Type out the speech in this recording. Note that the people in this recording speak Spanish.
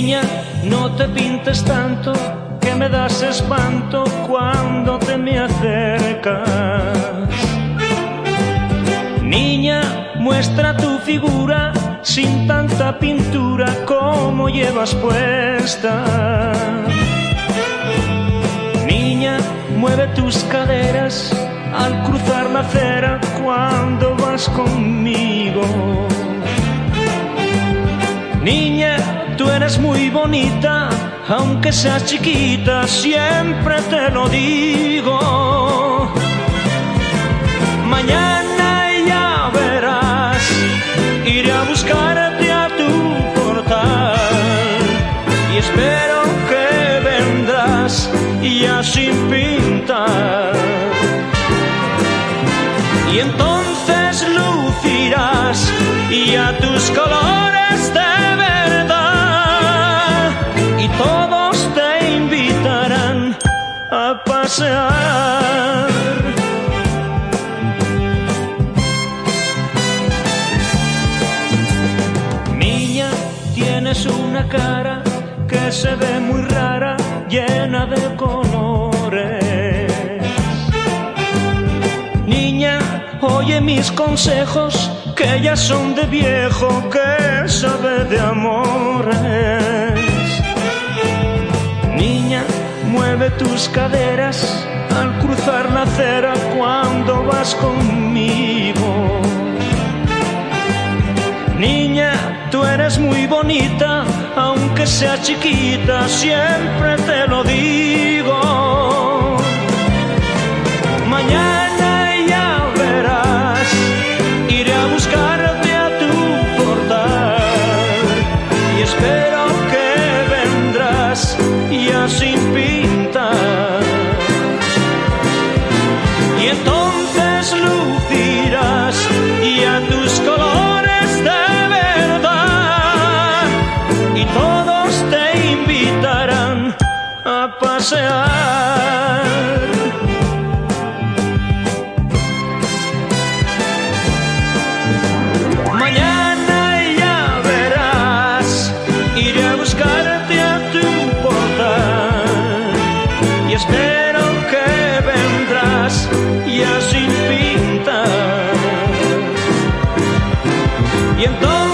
Niña, no te pintes tanto, que me das espanto cuando te me acercas. Niña, muestra tu figura sin tanta pintura como llevas puesta. Niña, mueve tus caderas al cruzar la acera cuando vas conmigo. Niña, tú eres muy bonita, aunque seas chiquita, siempre te lo digo. Mañana ya verás, iré a buscarte a tu portal y espero que vendrás ya sin pintar. Y entonces lucirás ya tus colores de verdad y todos te invitarán a pasear. Niña, tienes una cara que se ve muy rara, llena de colores. Niña, oye mis consejos, que ya son de viejo que sabe de amores. Niña, mueve tus caderas al cruzar la acera cuando vas conmigo. Niña, tú eres muy bonita, aunque sea chiquita, siempre te lo digo. Mañana ya verás, iré a buscarte a tu portal y espero que vendrás ya sin pintar. Y entonces lucirás ya tus colores de verdad y todos te invitarán a pasear. Mañana ya verás, iré a buscarte a tu portal y espero que vendrás ya sin pintar. Y entonces